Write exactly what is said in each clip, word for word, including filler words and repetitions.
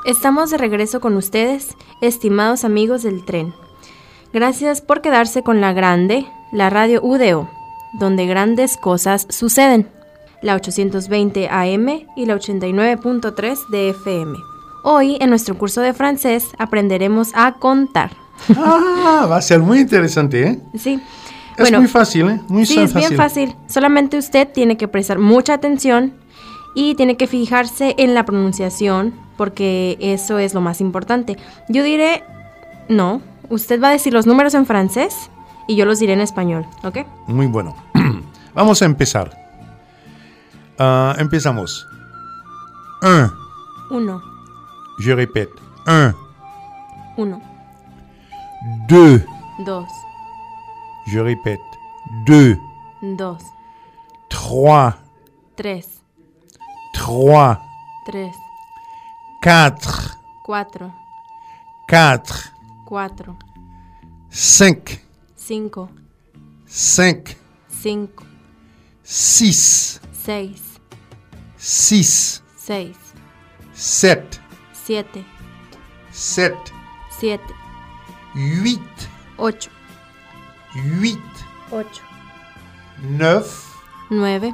Estamos de regreso con ustedes, estimados amigos del tren. Gracias por quedarse con la grande, la radio U D O, donde grandes cosas suceden. La ochocientos veinte A M y la ochenta y nueve punto tres de F M. Hoy, en nuestro curso de francés, aprenderemos a contar. Ah, va a ser muy interesante, ¿eh? Sí. Es bueno, muy fácil, ¿eh? Muy sí, fácil. es bien fácil. Solamente usted tiene que prestar mucha atención y tiene que fijarse en la pronunciación, porque eso es lo más importante. Yo diré, no, usted va a decir los números en francés y yo los diré en español, ¿ok? Muy bueno. Vamos a empezar. Uh, empezamos. Un. Uno. Je répète. Un. Uno. Deux. Dos. Je répète. Deux. Dos. Trois. Tres. Trois. Tres. Quatre. Cuatro. Quatre. Cuatro. Cinq. Cinco. Cinq. Cinco. Six. Seis. Six. Seis. Sept. Siete. Sept. Siete. Huit. Ocho. Huit. Ocho. Neuf. Nueve.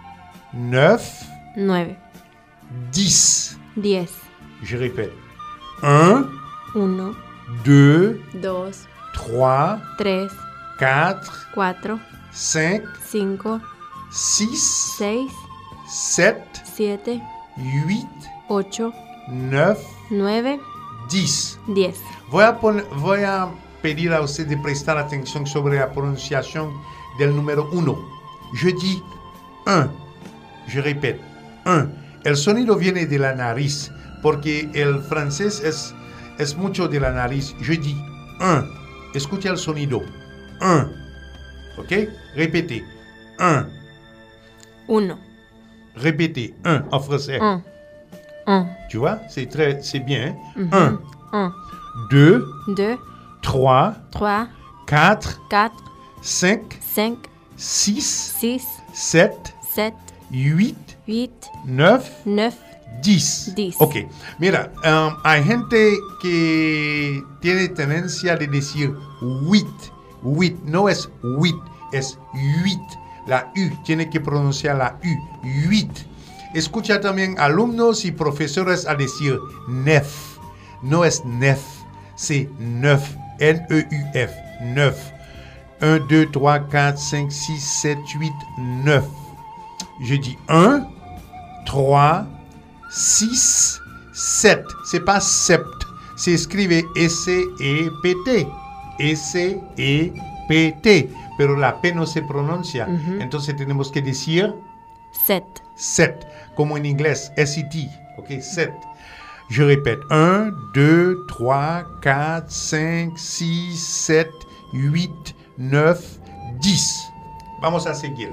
Neuf. Nueve. Dix. Diez. Je répète. Un. Uno. Deux. Dos. Trois. Tres. Quatre. Cuatro. Cinq. Cinco. Six. Seis. Sept. Siete. Huit. Ocho. Neuf. Nueve. Dix. Diez. Voy a, pon- voy a pedir a usted de prestar atención sobre la pronunciación del número uno. Je dis un. Je répète. Un. El sonido viene de la nariz, porque el francés es, es mucho de la nariz. Je dis un. Escucha el sonido. Un. ¿Ok? Répétez. Un. Uno. Répétez. Un en français. Un. Un. Tu vois? C'est très, c'est bien. Hein? Mhm. Un. Un. Deux. Deux. Trois. Trois. Quatre. Quatre. Cinq. Cinq. Six. Six. Sept. Sept. Huit. Huit. Neuf. Neuf. Dix. Diez. Ok. Mira, um, hay gente que tiene tendencia de decir huit. Huit. No es huit, es huit. La U. Tiene que pronunciar la U. Huit. Escucha también alumnos y profesores a decir neuf. No es neuf, c'est neuf. N E U F. Neuf. Un, deux, trois, quatre, cinq, six, sept, huit, neuf. Je dis un, trois, six, sept. C'est pas sept. C'est écrire S E P T. S E P T. Pero la P no se pronuncia. Ujú. Entonces tenemos que decir Sept. sept. Como en inglés. S E T. Ok, sept. Je répète. un, deux, trois, quatre, cinq, six, sept, huit, neuf, dix. Vamos a seguir.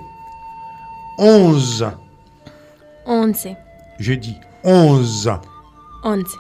onze. Once. Je dis onze. Once.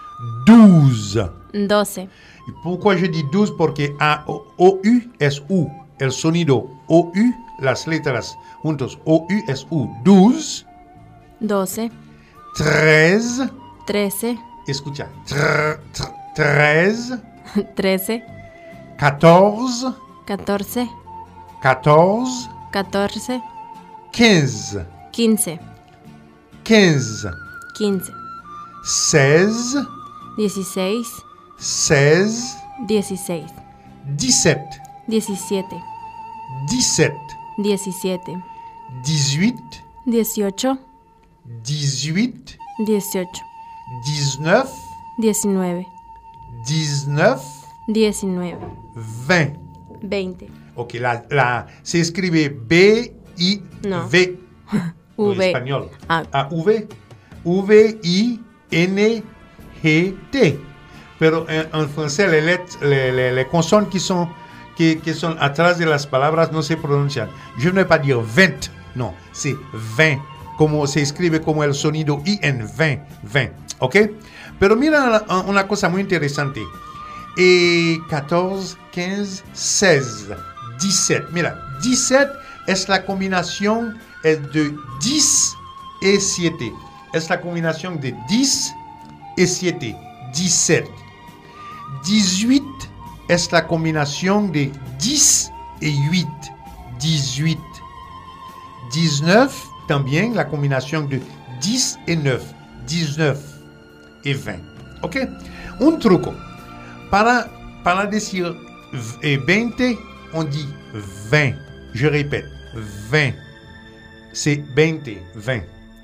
douze. Doce. ¿Y pourquoi je dis douze? Porque A, O, O, U es U. El sonido O, U, las letras juntos. O, U es U. douze. Doce. treize. Trece. Escucha. Tr, tr, treize. Trece. quatorze. Catorce. quatorze. Catorce. quinze. Quince. quinze. Quince. seize. Dieciséis. seize. Dieciséis. dix-sept. Diecisiete. dix-sept. Diecisiete. dix-huit. Dieciocho. dix-huit. Dieciocho. dix-neuf. Diecinueve. dix-neuf. Diecinueve. vingt. Veinte. Ok, la, la, se escribe B I V. No. En V. español. Ah. Ah, V. V I N G T. Pero en, en francés, les, lettres, les, les, les consonnes qui sont, qui, qui sont atrás de las palabras no se pronuncian. Je ne vais pas dire vingt. Non, c'est vingt. Como se escribe como el sonido I en vingt. vingt. Ok? Pero mira una cosa muy interesante. Et quatorze, quinze, seize, dix-sept. Mira, dix-sept es la combinación de dix et siete. Es la combinación de dix y siete, diecisiete. dieciocho es la combinación de diez y ocho, dieciocho. diecinueve también la combinación de diez y nueve, diecinueve y veinte. ¿Ok? Un truco. Para, para decir veinte, on dit vingt. Je répète, vingt. C'est veinte, vingt.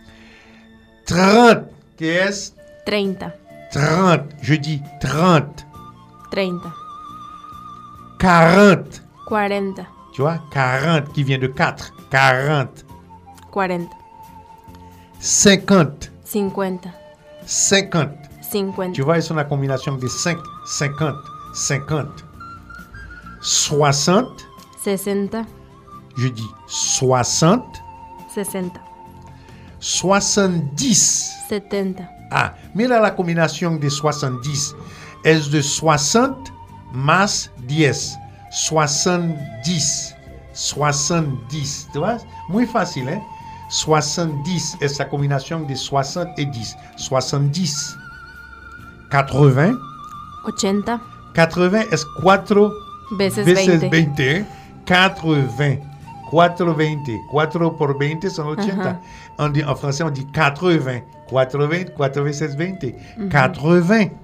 trente, que es treinta. trente. Je dis trente. treinta. quarante. cuarenta. Tu vois, quarante qui vient de quatre. quarante. cuarenta. cinquante. cincuenta. cinquante. cincuenta. Tu vois, c'est une combinaison de cinq. cinquante. cinquante. soixante. sesenta. Je dis soixante. sesenta. soixante-dix. setenta. Ah, mira la combinación de soixante-dix. Es de soixante más diez. soixante-dix. soixante-dix. ¿Tú ves? Muy fácil, ¿eh? soixante-dix es la combinación de soixante y diez. soixante-dix. quatre-vingts. ochenta. quatre-vingts es cuatro Veces veces veinte. veinte. ¿eh? quatre-vingts. cuatro veinte. cuatro por veinte son ochenta. On dit, en français, on dit quatre-vingts. quatre-vingts, cuatro veces veinte. Uh-huh. quatre-vingts.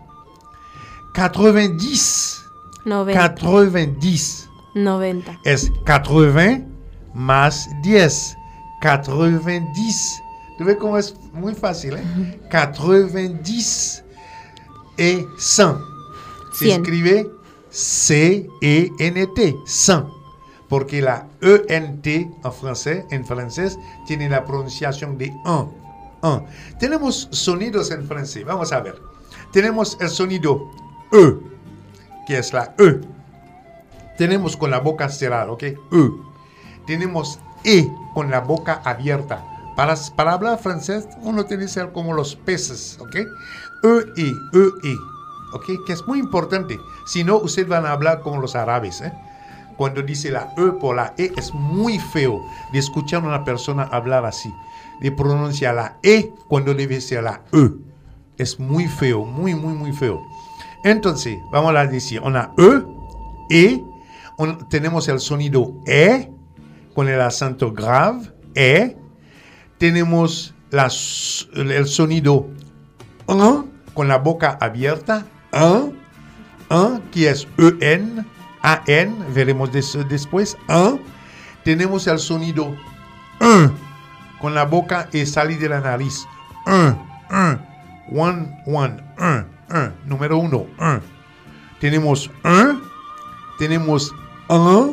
quatre-vingt-dix. noventa. quatre-vingt-dix. noventa. Es quatre-vingts más diez. quatre-vingt-dix. ¿Tú ves cómo es muy fácil, eh? Uh-huh. quatre-vingt-dix et cent. Se cien. escribe C E N T, cent. Porque la E N T en francés, en francés, tiene la pronunciación de un. un. Tenemos sonidos en francés. Vamos a ver. Tenemos el sonido E, que es la E. Tenemos con la boca cerrada, ¿ok? E. Tenemos E con la boca abierta. Para, para hablar francés, uno tiene que ser como los peces, ¿ok? E, E, E, E. ¿Ok? Que es muy importante. Si no, ustedes van a hablar como los árabes, ¿eh? Cuando dice la E por la E, es muy feo de escuchar a una persona hablar así. De pronunciar la E cuando debe ser la E. Es muy feo, muy, muy, muy feo. Entonces, vamos a decir, una E, E, un, tenemos el sonido E, con el acento grave, E. Tenemos la, el sonido E, con la boca abierta, E, E, que es E N, A N, veremos des, después, E. Tenemos el sonido E, con la boca y salir de la nariz, E, E, one, one, E, E, número uno, E. Tenemos E, tenemos E,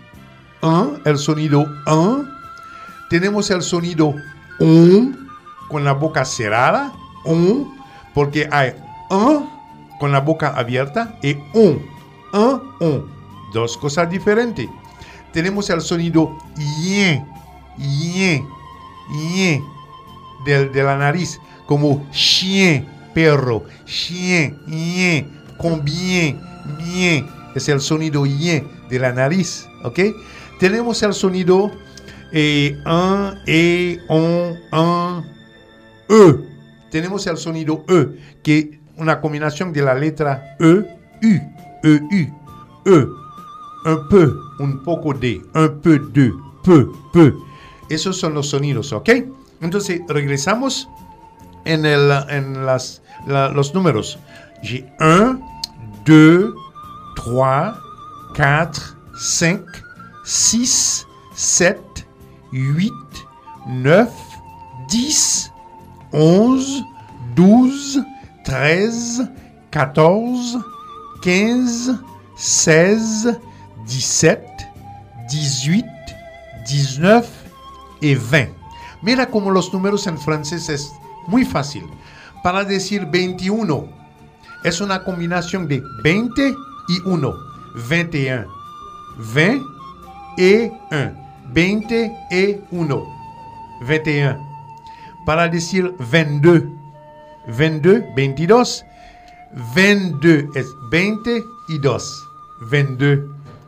E, el sonido E. Tenemos el sonido U, con la boca cerrada, U, porque hay E con la boca abierta y U, E, U. Dos cosas diferentes. Tenemos el sonido Y, Y, Y, de, de la nariz, como chien, perro, chien, Y, combien, bien. Es el sonido Y de la nariz, ¿ok? Tenemos el sonido eh, un, e, on, un, E. Tenemos el sonido E, que es una combinación de la letra E, U, E, U, E. Un peu, un poco de, un peu de, peu, peu. Esos son los sonidos, ¿ok? Entonces, regresamos en, el, en las, la, los números. J'ai un, deux, trois, quatre, cinq, six, sept, huit, neuf, dix, onze, douze, treize, quatorze, quinze, seize, dix-sept, dix-huit, dix-neuf y veinte. Mira como los números en francés es muy fácil. Para decir veintiuno, es una combinación de veinte y uno. veintiuno. veinte y uno. veinte y uno. veintiuno. Para decir veintidós. veintidós, veintidós. veintidós es veinte y dos. veintidós.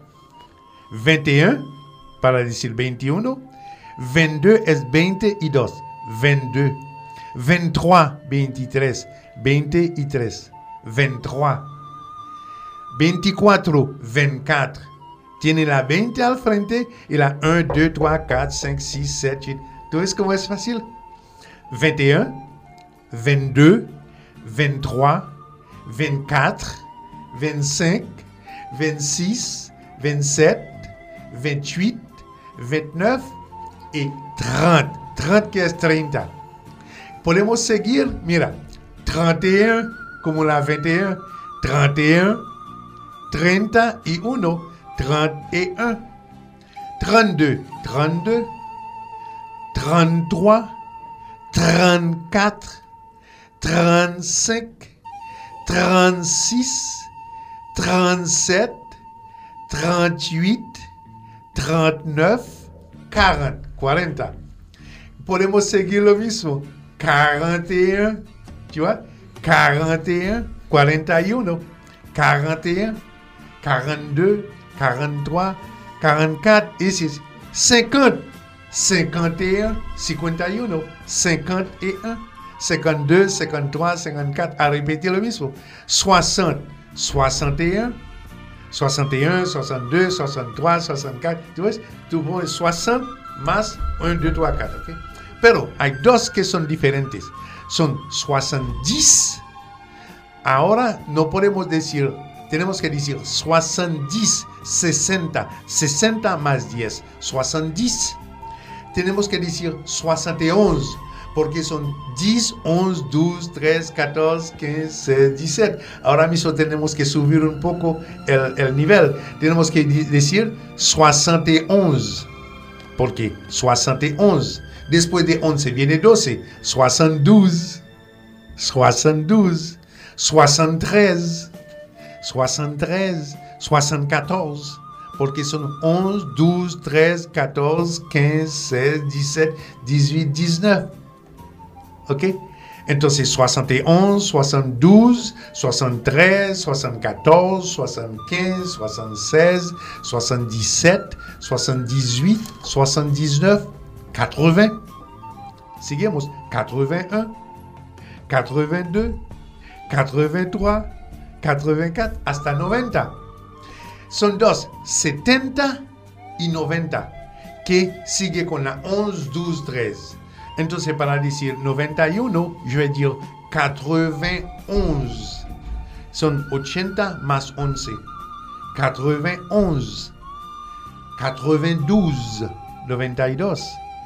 veintiuno, para decir veintiuno. veintidós es veinte y dos. veintidós. veintitrés, veintitrés. veintitrés, veintitrés, veinticuatro, veinticuatro. Tiene la veinte al frente y la uno, dos, tres, cuatro, cinco, seis, siete, ocho. ¿Tú ves cómo es fácil? veintiuno, veintidós, veintitrés, veinticuatro, veinticinco, veintiséis, veintisiete, veintiocho, veintinueve y treinta. treinta que es treinta. Podemos seguir, mira, treinta y uno como la veintiuno, treinta y uno, treinta y uno, treinta y uno, treinta y dos, treinta y dos, treinta y tres, treinta y cuatro, treinta y cinco, treinta y seis, treinta y siete, treinta y ocho, treinta y nueve, cuarenta. cuarenta. Podemos seguir lo mismo. cuarenta y uno, tu vois? cuarenta y uno, cuarenta y uno, cuarenta y uno, cuarenta y dos, cuarenta y tres, cuarenta y cuatro, et c'est cinquante. cinquante et un, cinquante y uno, cinquante et un, cinquante-deux, cinquante-trois, cinquante-quatre. À répéter le mismo. soixante, soixante et un, soixante et un, soixante-deux, soixante-trois, soixante-quatre. Tu vois? Tu pones soixante más uno, dos, tres, cuatro. ¿Okay? Pero hay dos que son diferentes. Son soixante-dix. Ahora no podemos decir, tenemos que decir soixante-dix, sesenta, sesenta más diez, soixante-dix. Tenemos que decir soixante et onze, porque son diez, once, douze, treize, quatorze, quinze, seize, dix-sept. Ahora mismo tenemos que subir un poco el, el nivel. Tenemos que di- decir soixante et onze, porque soixante et onze. Después de once viene doce, soixante-douze, soixante-douze, soixante-treize, soixante-treize, soixante-quatorze, porque son onze, douze, treize, quatorze, quinze, seize, dix-sept, dix-huit, dix-neuf. ¿Ok? Entonces, soixante et onze, soixante-douze, soixante-treize, soixante-quatorze, soixante-quinze, soixante-seize, soixante-dix-sept, soixante-dix-huit, soixante-dix-neuf, quatre-vingts. Seguimos. quatre-vingt-un, quatre-vingt-deux, quatre-vingt-trois, quatre-vingt-quatre, hasta noventa. Son dos, setenta y noventa, que sigue con la once, douze, treize. Entonces, para decir noventa y uno, je vais dire quatre-vingt-onze. Son ochenta más once. quatre-vingt-onze. quatre-vingt-douze. noventa y dos.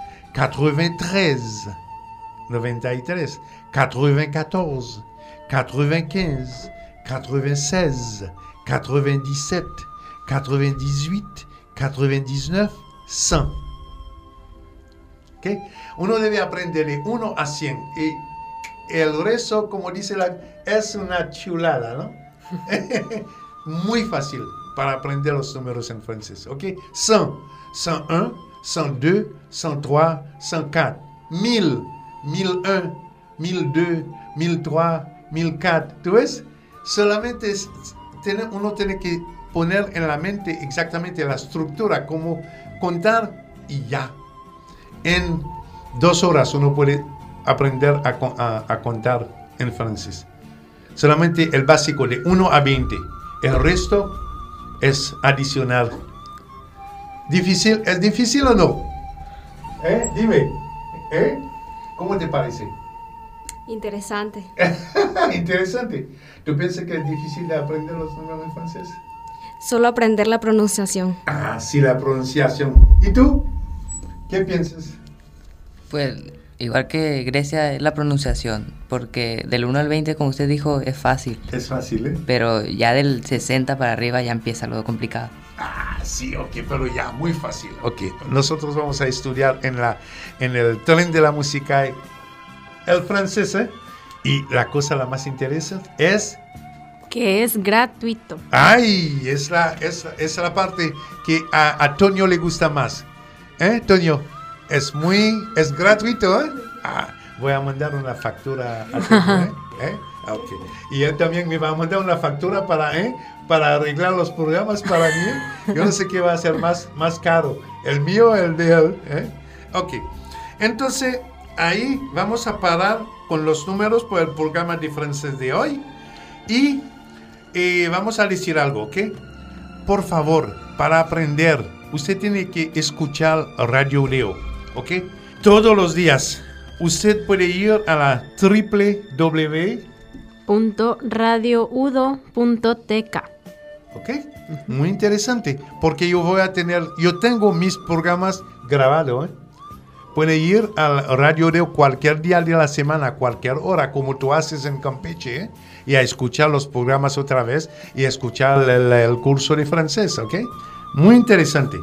quatre-vingt-treize. noventa y tres. quatre-vingt-quatorze. quatre-vingt-quinze. quatre-vingt-seize. quatre-vingt-dix-sept. quatre-vingt-dix-huit. quatre-vingt-dix-neuf. cent. ¿Okay? Uno debe aprender de uno a cien. Y el resto, como dice la... es una chulada, ¿no? Muy fácil para aprender los números en francés. ¿Ok? cent, cent un, cent deux, cent trois, cent quatre. mille, mille un, mille deux, mille trois, mille quatre. ¿Tú ves? Solamente es, tiene, uno tiene que poner en la mente exactamente la estructura, como contar y ya. En dos horas uno puede aprender a, a, a contar en francés. Solamente el básico de uno a veinte. El resto es adicional. ¿Difícil? ¿Es difícil o no? ¿Eh? Dime. ¿Eh? ¿Cómo te parece? Interesante. Interesante. ¿Tú piensas que es difícil de aprender los números en francés? Solo aprender la pronunciación. Ah, sí, la pronunciación. ¿Y tú? ¿Qué piensas? Pues igual que Grecia es la pronunciación, porque del uno al veinte, como usted dijo, es fácil. Es fácil, ¿eh? Pero ya del sesenta para arriba ya empieza lo complicado. Ah, sí, ok, pero ya, muy fácil. Ok, nosotros vamos a estudiar en, la, en el tren de la música el francés, ¿eh? Y la cosa la más interesante es... Que es gratuito. ¡Ay! Es la, es, es la parte que a, a Toño le gusta más. ¿Eh, Toño? Es muy... es gratuito, ¿eh? Ah, voy a mandar una factura a Toño, ¿eh? ¿Eh? Ok. Y él también me va a mandar una factura para, ¿eh? para arreglar los programas para mí. Yo no sé qué va a ser más, más caro. El mío o el de él, ¿eh? Ok. Entonces, ahí vamos a parar con los números por el programa de francés de hoy. Y eh, vamos a decir algo, ¿ok? Por favor, para aprender, usted tiene que escuchar Radio Udeo, ¿ok? Todos los días. Usted puede ir a la doble u doble u doble u punto radio udo punto t k. ¿Ok? Muy interesante, porque yo voy a tener, yo tengo mis programas grabados, ¿eh? Puede ir a Radio Udeo cualquier día de la semana, cualquier hora, como tú haces en Campeche, ¿eh? Y a escuchar los programas otra vez y a escuchar el, el curso de francés, ¿ok? Muy interesante.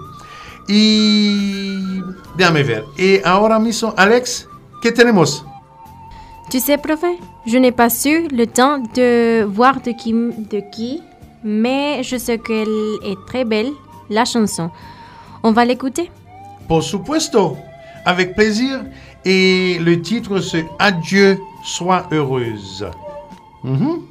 Y déjame ver. Y ahora mismo, Alex, ¿qué tenemos? Tu sais, profe, je n'ai pas su le temps de voir de qui, de qui, mais je sais qu'elle est très belle, la chanson. On va l'écouter? Por supuesto, avec plaisir. Et le titre, c'est Adieu, sois heureuse. Mm-hmm.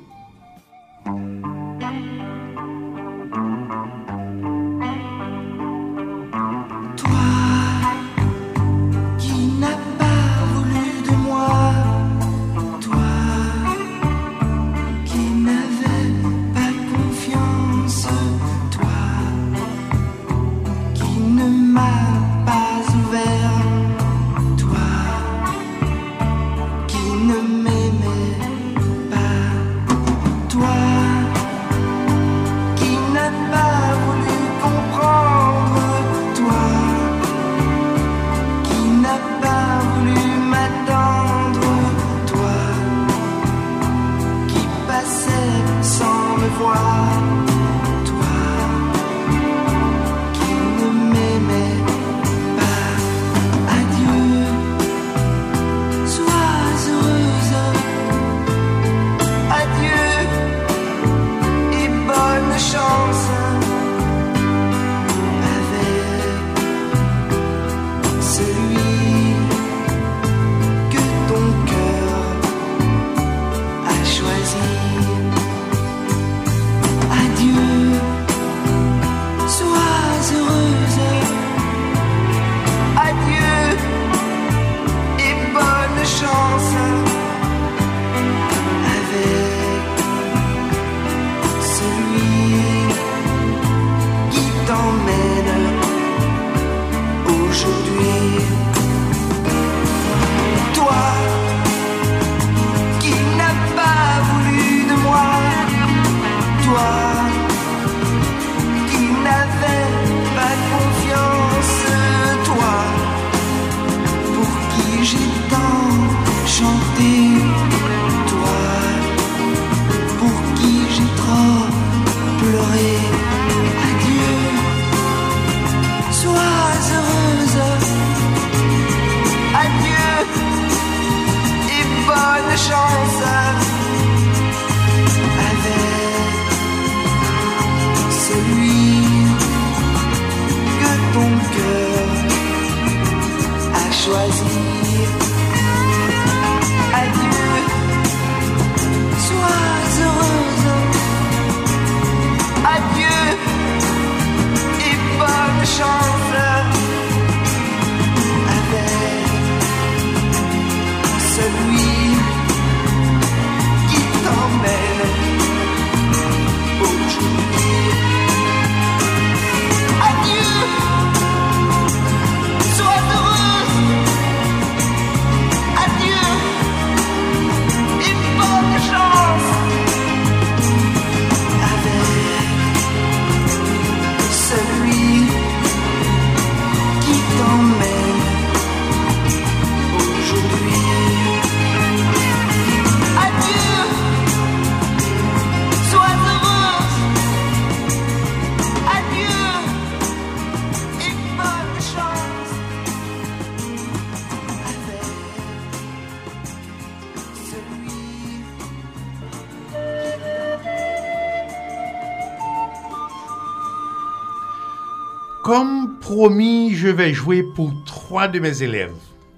Comme promis, je vais jouer pour trois de mes élèves.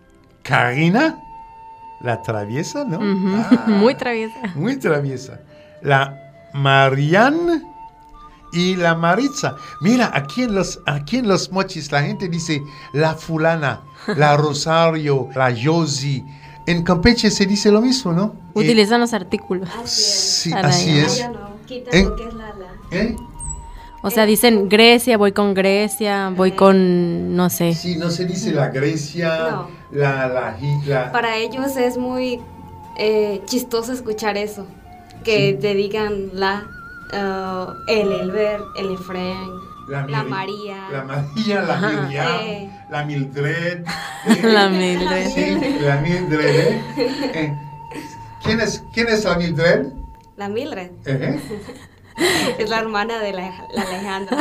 Karina, la traviesa, ¿no? Mm-hmm. Ah, muy traviesa. Muy traviesa. La Marianne y la Maritza. Mira, aquí en los, aquí en los Mochis la gente dice la fulana, la Rosario, la Josie. En Campeche se dice lo mismo, ¿no? Utilizan los artículos. Así es. Sí, Para así ella. es. Ya no, quita ¿Eh? lo que es la la. ¿Eh? O sea, dicen Grecia, voy con Grecia, voy con, no sé. Sí, no se dice la Grecia, No. la, la, la- Para ellos es muy eh, chistoso escuchar eso, que Sí. te digan la, uh, el Elber, el Efraín, la, Miri- María. La María, la Ajá. Miriam, Eh. la Mildred. ¿eh? La Mildred. Sí, la Mildred. ¿eh? Eh, ¿Quién, es, ¿Quién es la Mildred? La Mildred ¿Eh? es la hermana de la, la Alejandra.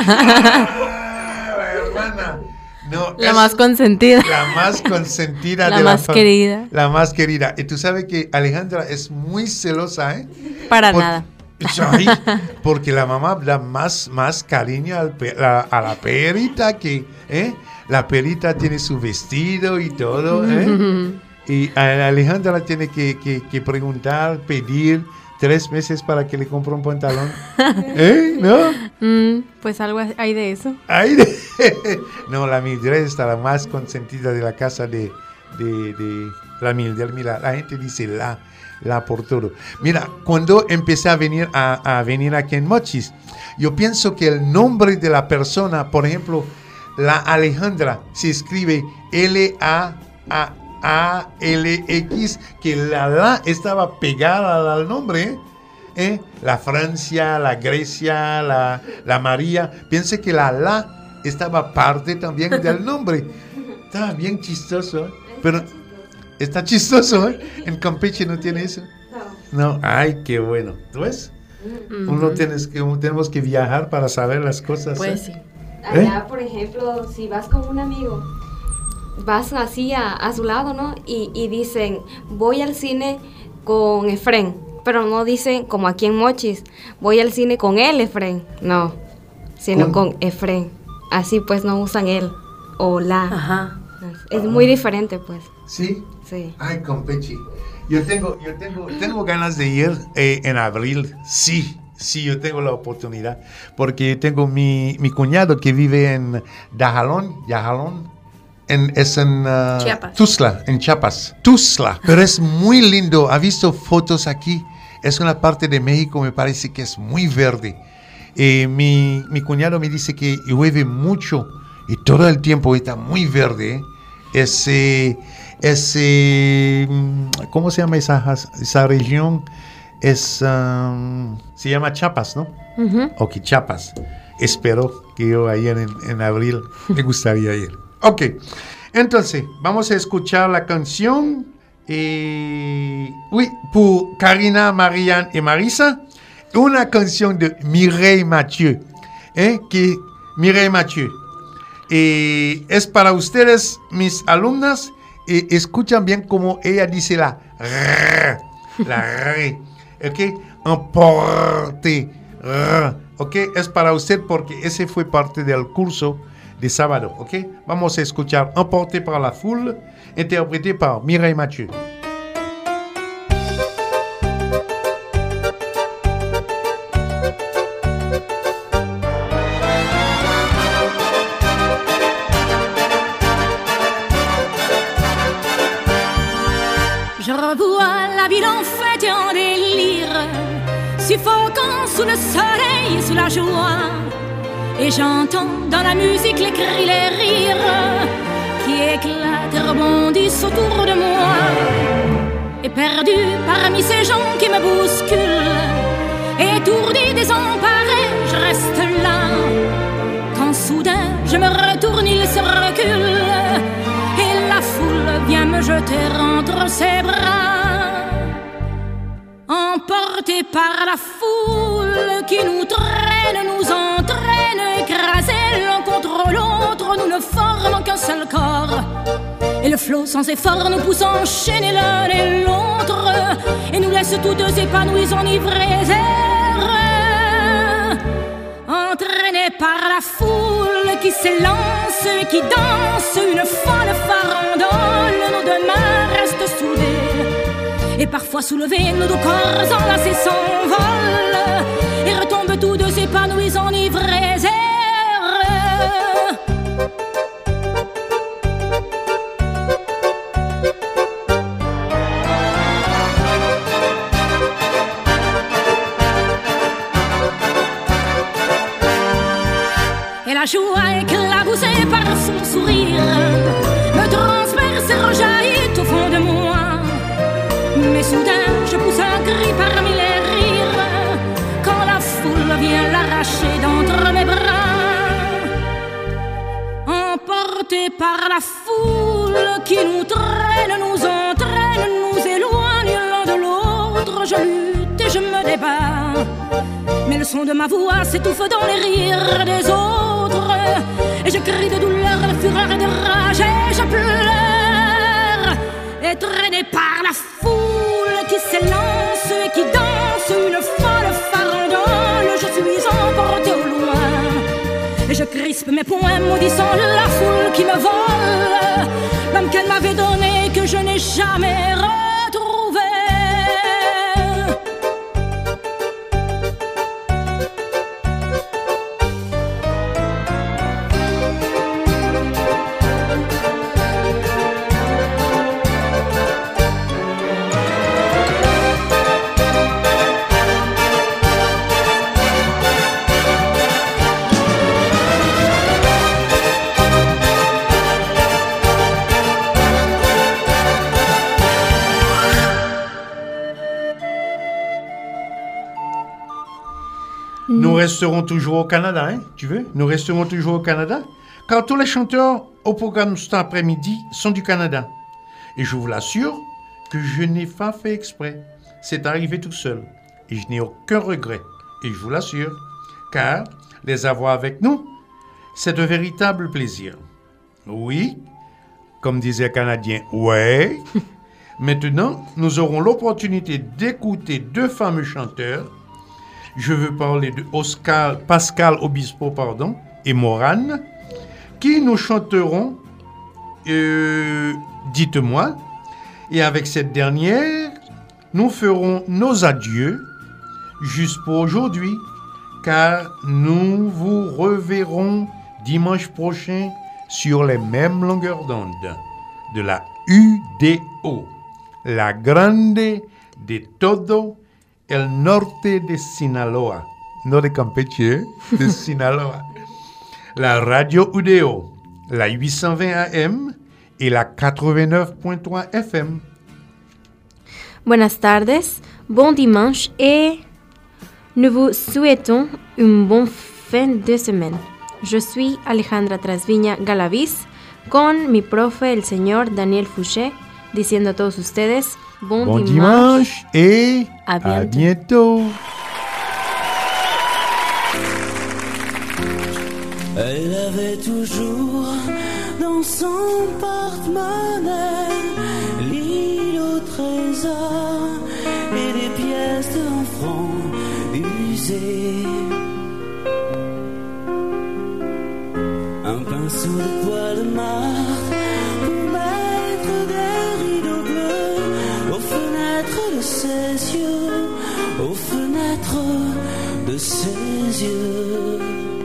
Ah, la hermana. No, La es más consentida. la más consentida La de más la fa- querida. La más querida. Y tú sabes que Alejandra es muy celosa, ¿eh? Para Por- nada. Sí, porque la mamá da más, más cariño al pe- la- a la perita que, ¿eh? La perita tiene su vestido y todo, ¿eh? Y a Alejandra tiene que, que, que preguntar, pedir tres meses para que le compre un pantalón. ¿Eh? ¿No? Mm, pues algo hay de eso. Ay, de- no, la Mildred está la más consentida de la casa de, de, de la Mildred. Mira, la gente dice la, la por todo. Mira, cuando empecé a venir, a, a venir aquí en Mochis, yo pienso que el nombre de la persona, por ejemplo, la Alejandra, se escribe L A A L X, que la la estaba pegada al nombre, ¿eh? ¿Eh? La Francia, la Grecia, la, la María. Pensé que la la estaba parte también del nombre. Estaba bien chistoso, ¿eh? Pero está chistoso, ¿eh? En Campeche no tiene eso. No. No, ay, qué bueno. ¿Tú ves? Uno tienes que, tenemos que viajar para saber las cosas. Pues ¿eh? sí. Allá, por ejemplo, si vas con un amigo, vas así a, a su lado, ¿no? Y, y dicen, voy al cine con Efren, pero no dicen como aquí en Mochis, voy al cine con él, Efren, no, sino ¿Con? con Efren. Así pues no usan él o la. Ajá. Es muy diferente, pues. Sí. Sí. Ay, Campeche. Yo tengo, yo tengo, tengo ganas de ir eh, en abril. Sí, sí, yo tengo la oportunidad. Porque tengo mi, mi cuñado que vive en Dajalón, Dajalón. En, es en uh, Chiapas. Tuxtla, en Chiapas. Tuxtla. Pero es muy lindo. ¿Ha visto fotos aquí? Es una parte de México, me parece que es muy verde. Eh, mi, mi cuñado me dice que llueve mucho y todo el tiempo está muy verde. ¿eh? Ese, ese, ¿cómo se llama esa, esa región? Es, um, se llama Chiapas, ¿no? Ujú. Ok, Chiapas. Espero que yo ayer en, en abril me gustaría ir. Ok, entonces vamos a escuchar la canción. Eh, oui, pour Karina, Marianne y Marisa, una canción de Mireille Mathieu. ¿eh? Que, Mireille Mathieu. Eh, es para ustedes, mis alumnas. Eh, escuchan bien como ella dice la R, la R. Ok, emporte. R, ok, es para usted porque ese fue parte del curso de sábado. Ok, vamos a escuchar Emporté par la foule, interprété par Mireille Mathieu. Je revois la ville en fête et en délire, suffocant sous le soleil et sous la joie. Et j'entends dans la musique les cris, les rires qui éclatent et rebondissent autour de moi. Et perdu parmi ces gens qui me bousculent, étourdi, désemparé, je reste là. Quand soudain je me retourne, il se recule et la foule vient me jeter entre ses bras. Emportés par la foule qui nous traîne, nous entraîne, écrasés l'un contre l'autre, nous ne formons qu'un seul corps. Et le flot sans effort nous pousse à enchaîner l'un et l'autre, et nous laisse tous deux épanouis, enivrés, erreurs. Entraînés par la foule qui s'élance et qui danse une folle farandole, nos deux mains restent soudées. Et parfois soulevés, nos deux corps enlacés s'envolent et retombent tous deux épanouis, enivrés. Et soudain je pousse un cri parmi les rires quand la foule vient l'arracher d'entre mes bras. Emporté par la foule qui nous traîne, nous entraîne, nous éloigne l'un de l'autre, je lutte et je me débat. Mais le son de ma voix s'étouffe dans les rires des autres, et je crie de douleur, de fureur et de rage, et je pleure. Et traîné par la foule qui s'élance et qui danse une folle farandole, je suis emporté au loin. Et je crispe mes poings maudissant la foule qui me vole l'homme qu'elle m'avait donné, que je n'ai jamais retrouvé. Nous resterons toujours au Canada, hein, tu veux? Nous resterons toujours au Canada, car tous les chanteurs au programme cet après-midi sont du Canada. Et je vous l'assure que je n'ai pas fait exprès. C'est arrivé tout seul. Et je n'ai aucun regret. Et je vous l'assure, car les avoir avec nous, c'est un véritable plaisir. Oui, comme disait le Canadien, ouais. Maintenant, nous aurons l'opportunité d'écouter deux fameux chanteurs. Je veux parler de Oscar, Pascal Obispo pardon, et Morane, qui nous chanteront euh, Dites-moi. Et avec cette dernière, nous ferons nos adieux, juste pour aujourd'hui, car nous vous reverrons dimanche prochain sur les mêmes longueurs d'onde de la U D O, la Grande de todo el norte de Sinaloa, no de Campeche, de Sinaloa. La radio U D O, la huit cent vingt A M et la quatre-vingt-neuf point trois F M. Buenas tardes, bon dimanche et nous vous souhaitons une bonne fin de semaine. Je suis Alejandra Trasviña Galaviz con mi profe, el señor Daniel Fouché, diciendo a todos ustedes bon, bon dimanche, dimanche et à bientôt. À bientôt. Elle avait toujours dans son porte-monnaie l'île au trésor et des pièces d'un franc usées. Un pinceau de poil de marde pour mettre des rideaux bleus aux fenêtres de ses yeux, aux fenêtres de ses yeux.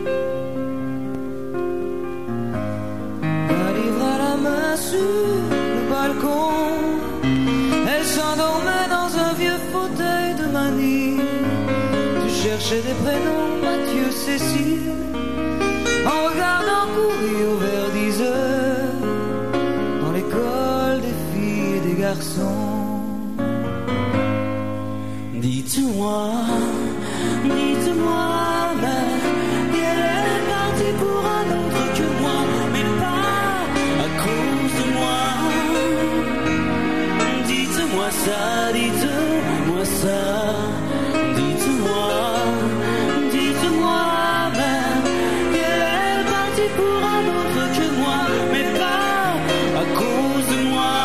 Sur le balcon, elle s'endormait dans un vieux fauteuil de manille. Tu cherchais des prénoms, Mathieu, Cécile, en regardant courir vers dix heures dans l'école des filles et des garçons. Dites-moi, dites-moi, mère, qu'elle est partie pour un autre que moi, mais pas à cause de moi. Dites-moi ça, dites-moi ça, dites-moi, dites-moi même qu'elle est partie pour un autre que moi, mais pas à cause de moi.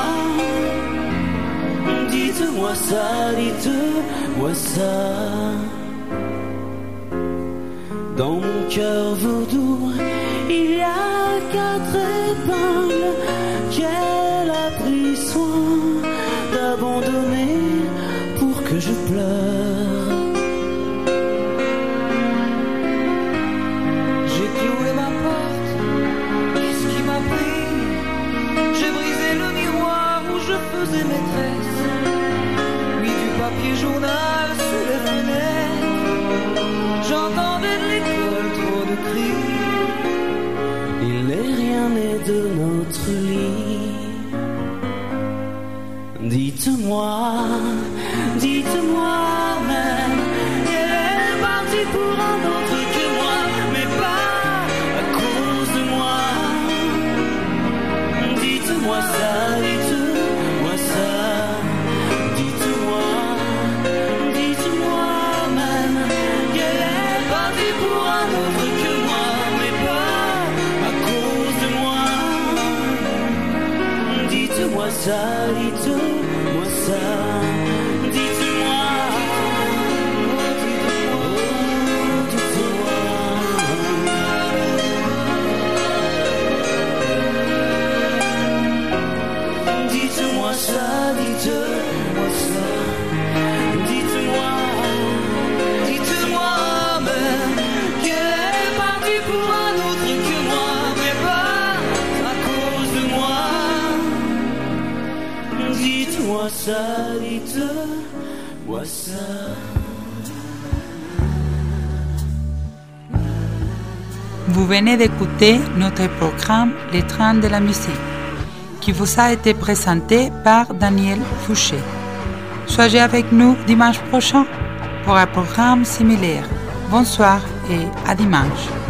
Dites-moi ça, dites-moi ça. Dans mon cœur vaudou, il y a quatre épingles qu'elle a pris soin d'abandonner pour que je pleure. J'ai cloué ma porte, qu'est-ce qui m'a pris? J'ai brisé le miroir où je faisais maîtresse, mis du papier journal sous les fenêtres. J'entendais de l'école trop de cris, il n'est rien né de notre lit. Dites-moi, dites-moi même, elle est partie pour un autre que moi, mais pas à cause de moi. Dites-moi ça, dites-moi ça, dites-moi, dites-moi même, elle est partie pour un autre que moi, mais pas à cause de moi. Dites-moi ça, dites-moi ça, dites-moi, dites-moi ça, dites-moi ça, dites-moi, dites-moi même qu'elle est partie pour un autre que moi, mais pas à cause de moi. Dites-moi ça, dites-moi ça. Vous venez d'écouter notre programme Les Trains de la musique, qui vous a été présenté par Daniel Fouché. Soyez avec nous dimanche prochain pour un programme similaire. Bonsoir et à dimanche.